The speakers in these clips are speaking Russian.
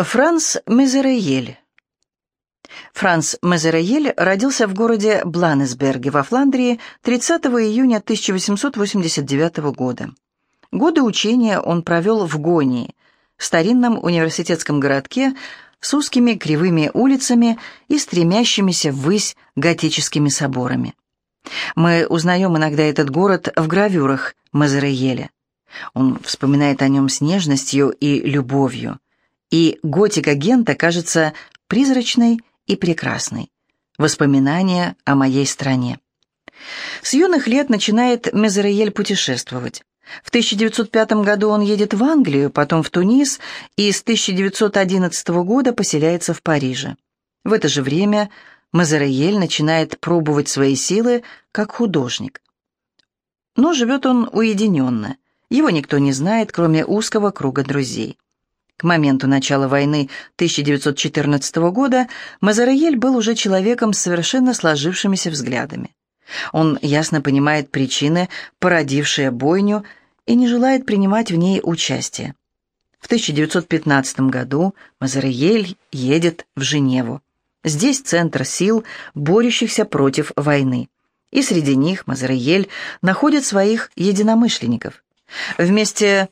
Франс Мезераель. Франс Мезераель родился в городе Бланесберге во Фландрии 30 июня 1889 года. Годы учения он провел в Гонии, старинном университетском городке с узкими кривыми улицами и стремящимися ввысь готическими соборами. Мы узнаем иногда этот город в гравюрах Мезераеля. Он вспоминает о нем с нежностью и любовью, и готика Гента кажется призрачной и прекрасной. Воспоминания о моей стране. С юных лет начинает Мезераель путешествовать. В 1905 году он едет в Англию, потом в Тунис и с 1911 года поселяется в Париже. В это же время Мезераель начинает пробовать свои силы как художник. Но живет он уединенно. Его никто не знает, кроме узкого круга друзей. К моменту начала войны 1914 года Мезераель был уже человеком с совершенно сложившимися взглядами. Он ясно понимает причины, породившие бойню, и не желает принимать в ней участие. В 1915 году Мезераель едет в Женеву. Здесь центр сил, борющихся против войны. И среди них Мезераель находит своих единомышленников. Вместе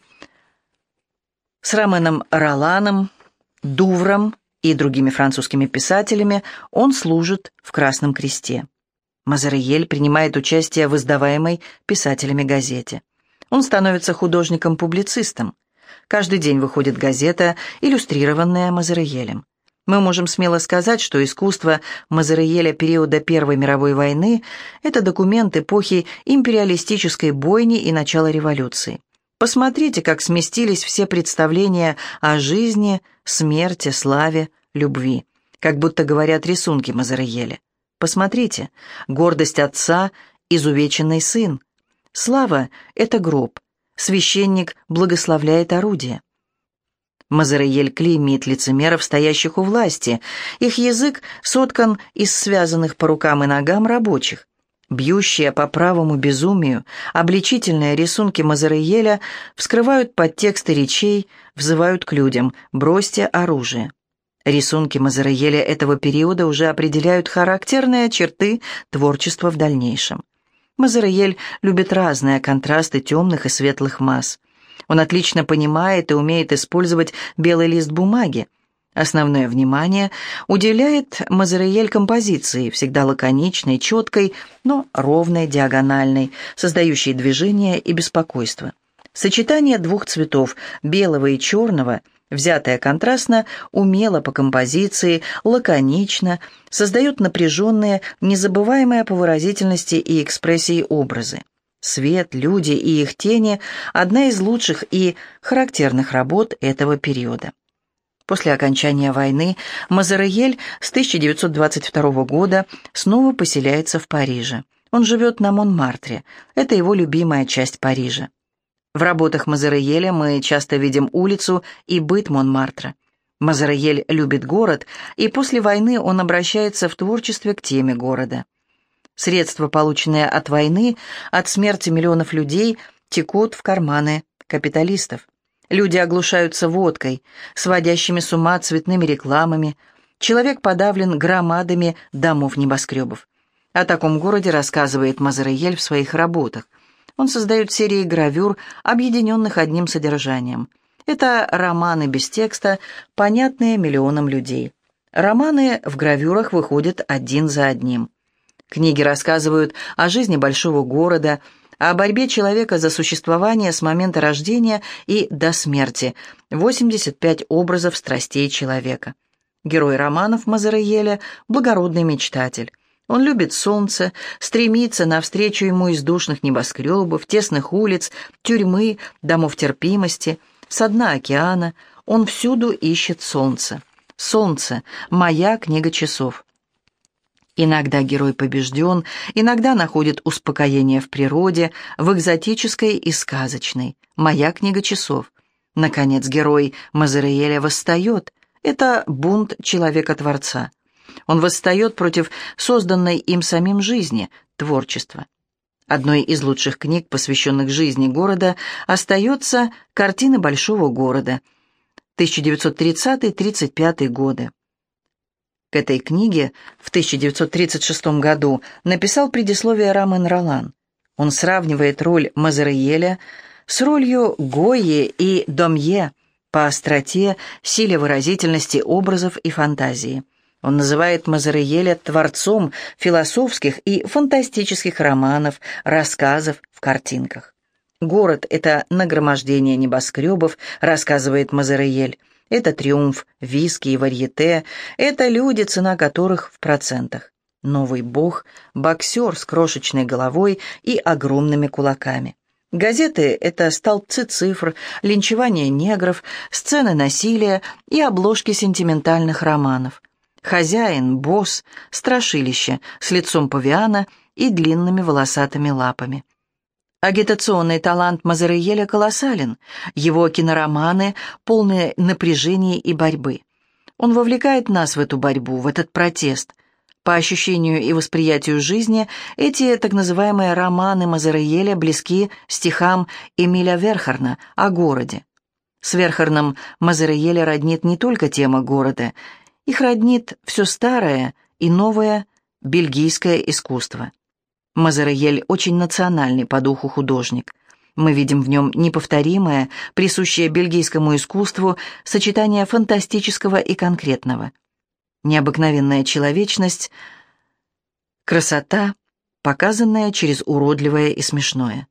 с Роменом Роланом, Дувром и другими французскими писателями он служит в Красном Кресте. Мезераель принимает участие в издаваемой писателями газете. Он становится художником-публицистом. Каждый день выходит газета, иллюстрированная Мезераелем. Мы можем смело сказать, что искусство Мезераеля периода Первой мировой войны – это документ эпохи империалистической бойни и начала революции. Посмотрите, как сместились все представления о жизни, смерти, славе, любви, как будто говорят рисунки Мезераеля. Посмотрите, гордость отца – изувеченный сын. Слава – это гроб, священник благословляет орудие. Мезераель клеймит лицемеров, стоящих у власти. Их язык соткан из связанных по рукам и ногам рабочих. Бьющие по правому безумию, обличительные рисунки Мезераеля вскрывают подтексты речей, взывают к людям «бросьте оружие». Рисунки Мезераеля этого периода уже определяют характерные черты творчества в дальнейшем. Мезераель любит разные контрасты темных и светлых масс. Он отлично понимает и умеет использовать белый лист бумаги. Основное внимание уделяет Мезераель композиции, всегда лаконичной, четкой, но ровной, диагональной, создающей движение и беспокойство. Сочетание двух цветов, белого и черного, взятое контрастно, умело по композиции, лаконично, создает напряженные, незабываемые по выразительности и экспрессии образы. Свет, люди и их тени – одна из лучших и характерных работ этого периода. После окончания войны Мезераель с 1922 года снова поселяется в Париже. Он живет на Монмартре. Это его любимая часть Парижа. В работах Мезераеля мы часто видим улицу и быт Монмартра. Мезераель любит город, и после войны он обращается в творчестве к теме города. Средства, полученные от войны, от смерти миллионов людей, текут в карманы капиталистов. Люди оглушаются водкой, сводящими с ума цветными рекламами. Человек подавлен громадами домов-небоскребов. О таком городе рассказывает Мезераель в своих работах. Он создает серии гравюр, объединенных одним содержанием. Это романы без текста, понятные миллионам людей. Романы в гравюрах выходят один за одним. Книги рассказывают о жизни большого города, о борьбе человека за существование с момента рождения и до смерти, 85 образов страстей человека. Герой романов Мезераеля – благородный мечтатель. Он любит солнце, стремится навстречу ему из душных небоскребов, тесных улиц, тюрьмы, домов терпимости, со дна океана. Он всюду ищет солнце. Солнце – моя книга часов. Иногда герой побежден, иногда находит успокоение в природе, в экзотической и сказочной. Моя книга часов. Наконец, герой Мезераеля восстает. Это бунт человека-творца. Он восстает против созданной им самим жизни, творчества. Одной из лучших книг, посвященных жизни города, остается «Картины большого города» 1930-35 годы. К этой книге в 1936 году написал предисловие Ромен Ролан. Он сравнивает роль Мазерееля с ролью Гойи и Домье по остроте, силе выразительности образов и фантазии. Он называет Мазерееля творцом философских и фантастических романов, рассказов в картинках. «Город — это нагромождение небоскребов», — рассказывает Мазереель. «Это триумф виски и варьете, это люди, цена которых в процентах. Новый бог — боксер с крошечной головой и огромными кулаками. Газеты — это столбцы цифр, линчевание негров, сцены насилия и обложки сентиментальных романов. Хозяин, босс, страшилище с лицом павиана и длинными волосатыми лапами». Агитационный талант Мазерееля колоссален, его кинороманы полны напряжения и борьбы. Он вовлекает нас в эту борьбу, в этот протест. По ощущению и восприятию жизни, эти так называемые романы Мазерееля близки стихам Эмиля Верхарна о городе. С Верхарном Мазерееля роднит не только тема города, их роднит все старое и новое бельгийское искусство. Мазереель очень национальный по духу художник. Мы видим в нем неповторимое, присущее бельгийскому искусству, сочетание фантастического и конкретного. Необыкновенная человечность, красота, показанная через уродливое и смешное.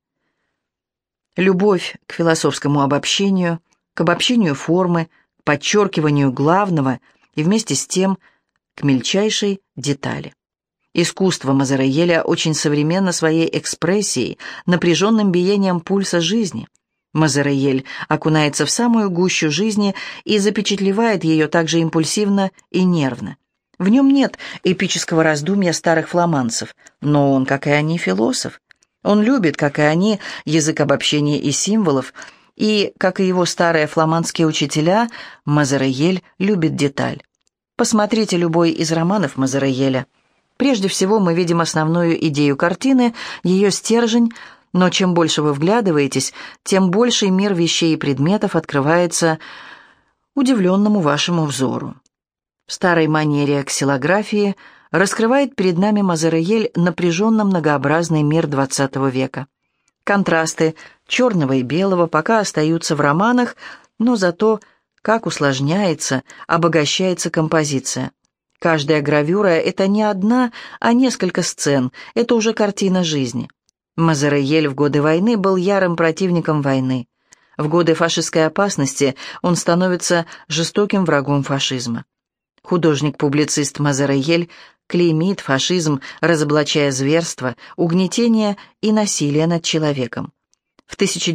Любовь к философскому обобщению, к обобщению формы, к подчеркиванию главного и вместе с тем к мельчайшей детали. Искусство Мазерееля очень современно своей экспрессией, напряженным биением пульса жизни. Мазереель окунается в самую гущу жизни и запечатлевает ее также импульсивно и нервно. В нем нет эпического раздумья старых фламандцев, но он, как и они, философ. Он любит, как и они, язык обобщения и символов, и, как и его старые фламандские учителя, Мазереель любит деталь. Посмотрите любой из романов Мазерееля. Прежде всего мы видим основную идею картины, ее стержень, но чем больше вы вглядываетесь, тем больший мир вещей и предметов открывается удивленному вашему взору. В старой манере ксилографии раскрывает перед нами Мазереель напряженно многообразный мир XX века. Контрасты черного и белого пока остаются в романах, но зато как усложняется, обогащается композиция. Каждая гравюра — это не одна, а несколько сцен, это уже картина жизни. Мазереель в годы войны был ярым противником войны. В годы фашистской опасности он становится жестоким врагом фашизма. Художник-публицист Мазереель клеймит фашизм, разоблачая зверство, угнетение и насилие над человеком. В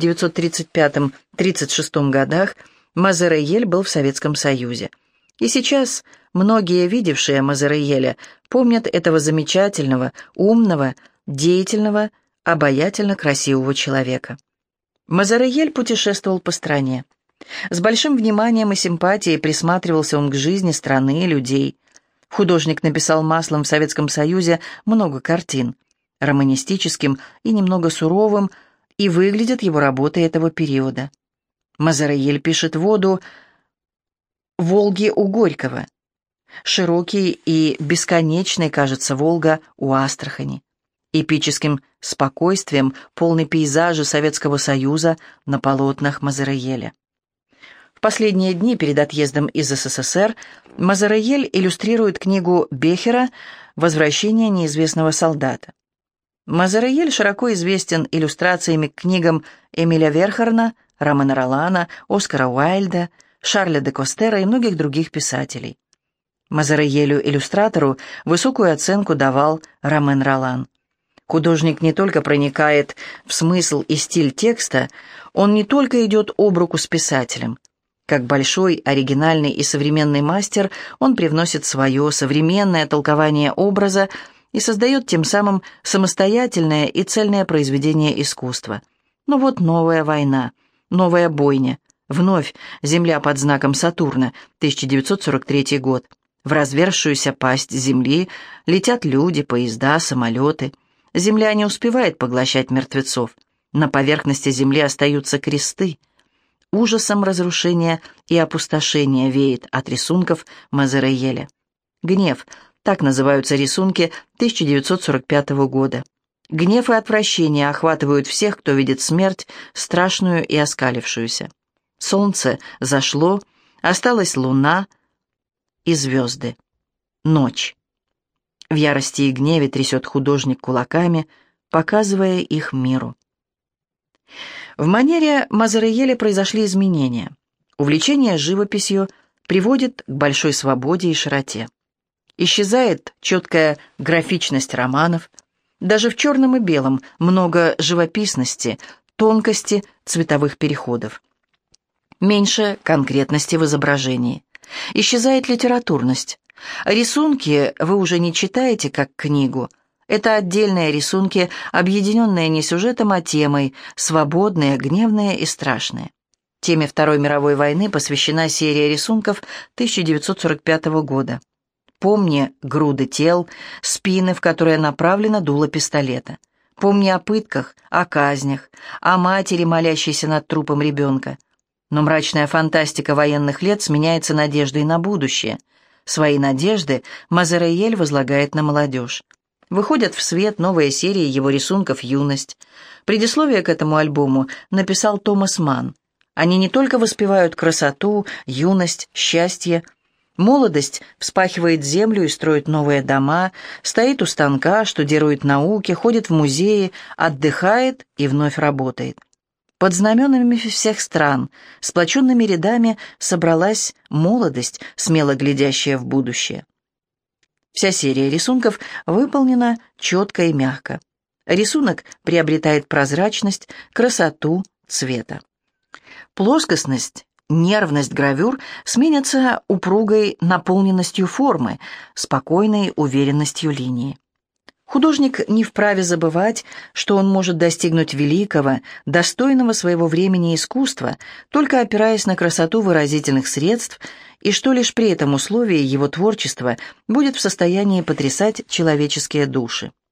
1935-36 годах Мазереель был в Советском Союзе. И сейчас многие, видевшие Мазерееля, помнят этого замечательного, умного, деятельного, обаятельно красивого человека. Мазереель путешествовал по стране. С большим вниманием и симпатией присматривался он к жизни страны и людей. Художник написал маслом в Советском Союзе много картин, романистическим и немного суровым, и выглядят его работы этого периода. Мазереель пишет воду Волги у Горького. Широкий и бесконечный кажется Волга у Астрахани. Эпическим спокойствием полны пейзажи Советского Союза на полотнах Мазерееля. В последние дни перед отъездом из СССР Мазереель иллюстрирует книгу Бехера «Возвращение неизвестного солдата». Мазереель широко известен иллюстрациями к книгам Эмиля Верхарна, Ромена Ролана, Оскара Уайльда, Шарля де Костера и многих других писателей. Мазереелю-иллюстратору высокую оценку давал Ромен Ролан. Художник не только проникает в смысл и стиль текста, он не только идет об руку с писателем. Как большой, оригинальный и современный мастер, он привносит свое современное толкование образа и создает тем самым самостоятельное и цельное произведение искусства. Но вот новая война, новая бойня. Вновь земля под знаком Сатурна, 1943 год. В разверзшуюся пасть земли летят люди, поезда, самолеты. Земля не успевает поглощать мертвецов. На поверхности земли остаются кресты. ужасом разрушения и опустошения веет от рисунков Мазерееля. «Гнев» — так называются рисунки 1945 года. Гнев и отвращение охватывают всех, кто видит смерть, страшную и оскалившуюся. Солнце зашло, осталась луна и звезды. Ночь. В ярости и гневе трясет художник кулаками, показывая их миру. В манере Мазерееля произошли изменения. Увлечение живописью приводит к большой свободе и широте. Исчезает четкая графичность романов. Даже в черном и белом много живописности, тонкости цветовых переходов. Меньше конкретности в изображении. Исчезает литературность. Рисунки вы уже не читаете как книгу. Это отдельные рисунки, объединенные не сюжетом, а темой, свободные, гневные и страшные. Теме Второй мировой войны посвящена серия рисунков 1945 года. Помни груды тел, спины, в которые направлено дуло пистолета. Помни о пытках, о казнях, о матери, молящейся над трупом ребенка. Но мрачная фантастика военных лет сменяется надеждой на будущее. Свои надежды Мазереель возлагает на молодежь. Выходят в свет новые серии его рисунков «Юность». Предисловие к этому альбому написал Томас Манн. Они не только воспевают красоту, юность, счастье. Молодость вспахивает землю и строит новые дома, стоит у станка, штудирует науки, ходит в музеи, отдыхает и вновь работает. Под знаменами всех стран, сплоченными рядами собралась молодость, смело глядящая в будущее. Вся серия рисунков выполнена четко и мягко. Рисунок приобретает прозрачность, красоту цвета. Плоскостность, нервность гравюр сменятся упругой наполненностью формы, спокойной уверенностью линии. Художник не вправе забывать, что он может достигнуть великого, достойного своего времени искусства, только опираясь на красоту выразительных средств, и что лишь при этом условии его творчество будет в состоянии потрясать человеческие души.